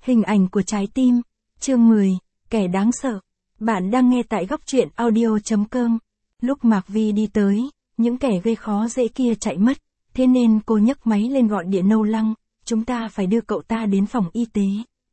Hình ảnh của trái tim, chương 10, kẻ đáng sợ. Bạn đang nghe tại góc truyện audio.com. Lúc Mạc Vi đi tới, những kẻ gây khó dễ kia chạy mất, thế nên cô nhấc máy lên gọi điện Âu Lăng, chúng ta phải đưa cậu ta đến phòng y tế.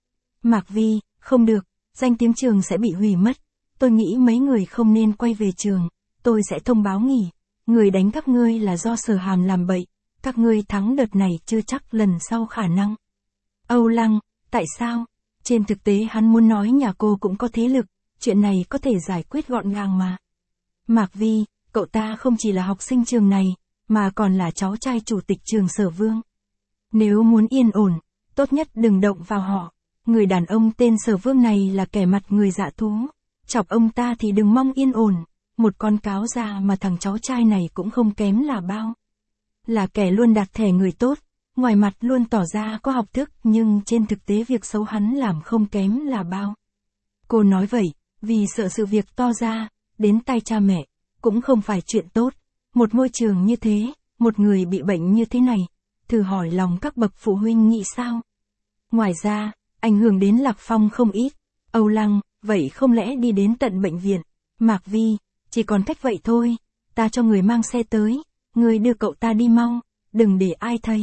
Mạc Vi, không được, danh tiếng trường sẽ bị hủy mất. Tôi nghĩ mấy người không nên quay về trường, tôi sẽ thông báo nghỉ. Người đánh các ngươi là do Sở Hàm làm bậy, các ngươi thắng đợt này chưa chắc lần sau khả năng. Âu Lăng, tại sao? Trên thực tế hắn muốn nói nhà cô cũng có thế lực, chuyện này có thể giải quyết gọn gàng mà. Mạc Vi, cậu ta không chỉ là học sinh trường này, mà còn là cháu trai chủ tịch trường Sở Vương. Nếu muốn yên ổn, tốt nhất đừng động vào họ. Người đàn ông tên Sở Vương này là kẻ mặt người dạ thú. Chọc ông ta thì đừng mong yên ổn. Một con cáo già mà thằng cháu trai này cũng không kém là bao. Là kẻ luôn đặt thẻ người tốt, ngoài mặt luôn tỏ ra có học thức nhưng trên thực tế việc xấu hắn làm không kém là bao. Cô nói vậy, vì sợ sự việc to ra, đến tay cha mẹ, cũng không phải chuyện tốt. Một môi trường như thế, một người bị bệnh như thế này, thử hỏi lòng các bậc phụ huynh nghĩ sao? Ngoài ra, ảnh hưởng đến Lạc Phong không ít. Âu Lăng, vậy không lẽ đi đến tận bệnh viện? Mạc Vi, chỉ còn cách vậy thôi, ta cho người mang xe tới, người đưa cậu ta đi mau, đừng để ai thấy.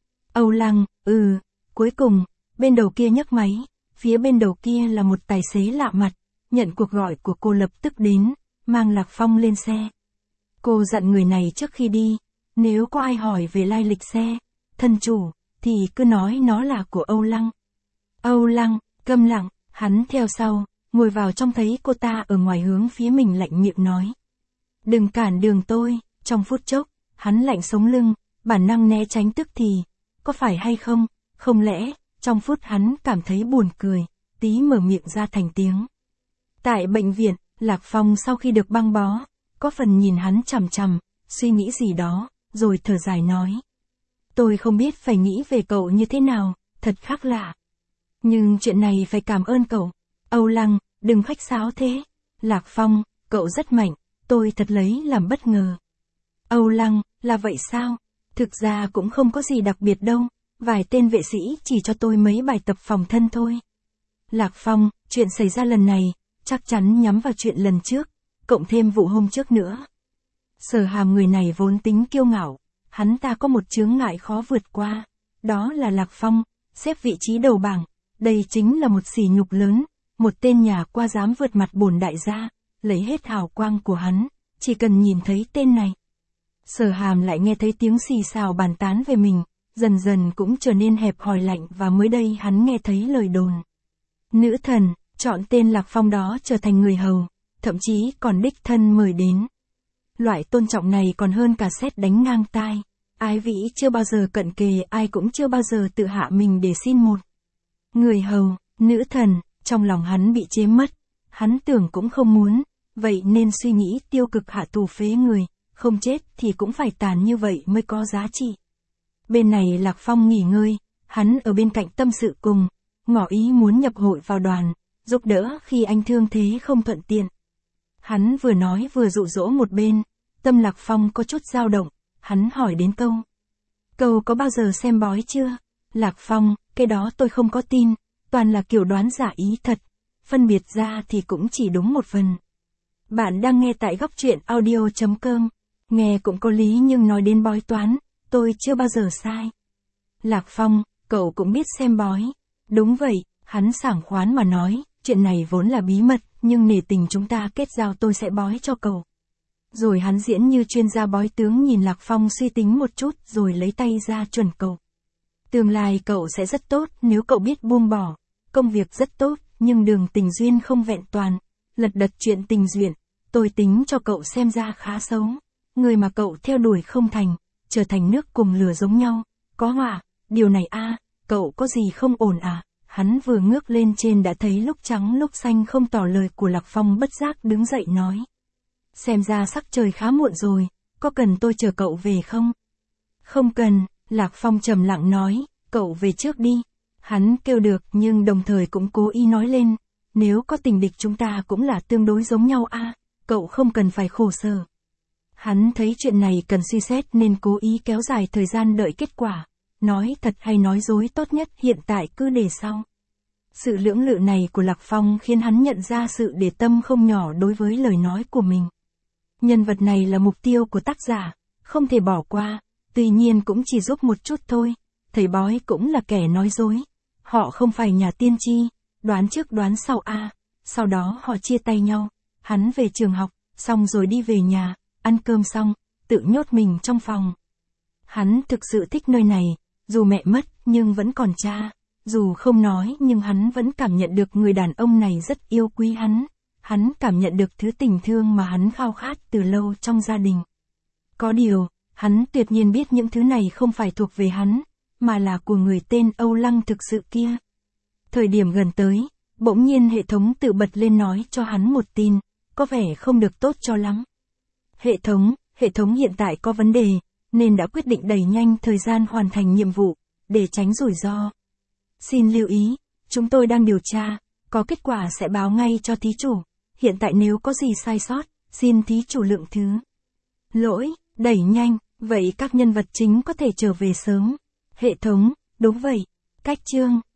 Âu Lăng, cuối cùng, bên đầu kia nhấc máy, phía bên đầu kia là một tài xế lạ mặt, nhận cuộc gọi của cô lập tức đến, mang Lạc Phong lên xe. Cô dặn người này trước khi đi, nếu có ai hỏi về lai lịch xe, thân chủ, thì cứ nói nó là của Âu Lăng. Âu Lăng, câm lặng, hắn theo sau, ngồi vào trong thấy cô ta ở ngoài hướng phía mình lạnh miệng nói. Đừng cản đường tôi, trong phút chốc, hắn lạnh sống lưng, bản năng né tránh tức thì, có phải hay không, không lẽ, trong phút hắn cảm thấy buồn cười, tí mở miệng ra thành tiếng. Tại bệnh viện, Lạc Phong sau khi được băng bó, có phần nhìn hắn chằm chằm, suy nghĩ gì đó, rồi thở dài nói. Tôi không biết phải nghĩ về cậu như thế nào, thật khác lạ. Nhưng chuyện này phải cảm ơn cậu. Âu Lăng, đừng khách sáo thế. Lạc Phong, cậu rất mạnh, tôi thật lấy làm bất ngờ. Âu Lăng, là vậy sao? Thực ra cũng không có gì đặc biệt đâu, vài tên vệ sĩ chỉ cho tôi mấy bài tập phòng thân thôi. Lạc Phong, chuyện xảy ra lần này, chắc chắn nhắm vào chuyện lần trước, cộng thêm vụ hôm trước nữa. Sở Hàm người này vốn tính kiêu ngạo, hắn ta có một chướng ngại khó vượt qua, đó là Lạc Phong, xếp vị trí đầu bảng, đây chính là một sỉ nhục lớn, một tên nhà qua dám vượt mặt bổn đại gia, lấy hết hào quang của hắn, chỉ cần nhìn thấy tên này. Sở Hàm lại nghe thấy tiếng xì xào bàn tán về mình, dần dần cũng trở nên hẹp hòi lạnh và mới đây hắn nghe thấy lời đồn. Nữ thần, chọn tên Lạc Phong đó trở thành người hầu, thậm chí còn đích thân mời đến. Loại tôn trọng này còn hơn cả sét đánh ngang tai, ái vĩ chưa bao giờ cận kề, ai cũng chưa bao giờ tự hạ mình để xin một. Người hầu, nữ thần, trong lòng hắn bị chế mất, hắn tưởng cũng không muốn, vậy nên suy nghĩ tiêu cực hạ tù phế người, không chết thì cũng phải tàn như vậy mới có giá trị. Bên này Lạc Phong nghỉ ngơi, hắn ở bên cạnh tâm sự cùng, ngỏ ý muốn nhập hội vào đoàn, giúp đỡ khi anh thương thế không thuận tiện. Hắn vừa nói vừa dụ dỗ một bên, tâm Lạc Phong có chút dao động, hắn hỏi đến câu. Cậu có bao giờ xem bói chưa? Lạc Phong, cái đó tôi không có tin, toàn là kiểu đoán giả ý thật, phân biệt ra thì cũng chỉ đúng một phần. Bạn đang nghe tại góc truyện audio.com, nghe cũng có lý nhưng nói đến bói toán, tôi chưa bao giờ sai. Lạc Phong, cậu cũng biết xem bói. Đúng vậy, hắn sảng khoán mà nói, chuyện này vốn là bí mật, nhưng nể tình chúng ta kết giao tôi sẽ bói cho cậu. Rồi hắn diễn như chuyên gia bói tướng nhìn Lạc Phong suy tính một chút rồi lấy tay ra chuẩn cậu. Tương lai cậu sẽ rất tốt nếu cậu biết buông bỏ, công việc rất tốt, nhưng đường tình duyên không vẹn toàn, lật đật chuyện tình duyên, tôi tính cho cậu xem ra khá xấu. Người mà cậu theo đuổi không thành, trở thành nước cùng lửa giống nhau, có họa, điều này cậu có gì không ổn à? Hắn vừa ngước lên trên đã thấy lúc trắng lúc xanh không tỏ lời của Lạc Phong bất giác đứng dậy nói. Xem ra sắc trời khá muộn rồi, có cần tôi chờ cậu về không? Không cần, Lạc Phong trầm lặng nói, cậu về trước đi. Hắn kêu được nhưng đồng thời cũng cố ý nói lên, nếu có tình địch chúng ta cũng là tương đối giống nhau cậu không cần phải khổ sở. Hắn thấy chuyện này cần suy xét nên cố ý kéo dài thời gian đợi kết quả. Nói thật hay nói dối tốt nhất hiện tại cứ để sau. Sự lưỡng lự này của Lạc Phong khiến hắn nhận ra sự để tâm không nhỏ đối với lời nói của mình. Nhân vật này là mục tiêu của tác giả, không thể bỏ qua, tuy nhiên cũng chỉ giúp một chút thôi. Thầy bói cũng là kẻ nói dối. Họ không phải nhà tiên tri, đoán trước đoán sau a. Sau đó họ chia tay nhau. Hắn về trường học, xong rồi đi về nhà, ăn cơm xong, tự nhốt mình trong phòng. Hắn thực sự thích nơi này, dù mẹ mất nhưng vẫn còn cha. Dù không nói nhưng hắn vẫn cảm nhận được người đàn ông này rất yêu quý hắn. Hắn cảm nhận được thứ tình thương mà hắn khao khát từ lâu trong gia đình. Có điều, hắn tuyệt nhiên biết những thứ này không phải thuộc về hắn, mà là của người tên Âu Lăng thực sự kia. Thời điểm gần tới, bỗng nhiên hệ thống tự bật lên nói cho hắn một tin, có vẻ không được tốt cho lắm. Hệ thống hiện tại có vấn đề, nên đã quyết định đẩy nhanh thời gian hoàn thành nhiệm vụ, để tránh rủi ro. Xin lưu ý, chúng tôi đang điều tra, có kết quả sẽ báo ngay cho thí chủ. Hiện tại nếu có gì sai sót, xin thí chủ lượng thứ. Lỗi, đẩy nhanh, vậy các nhân vật chính có thể trở về sớm. Hệ thống, đúng vậy. Cách chương.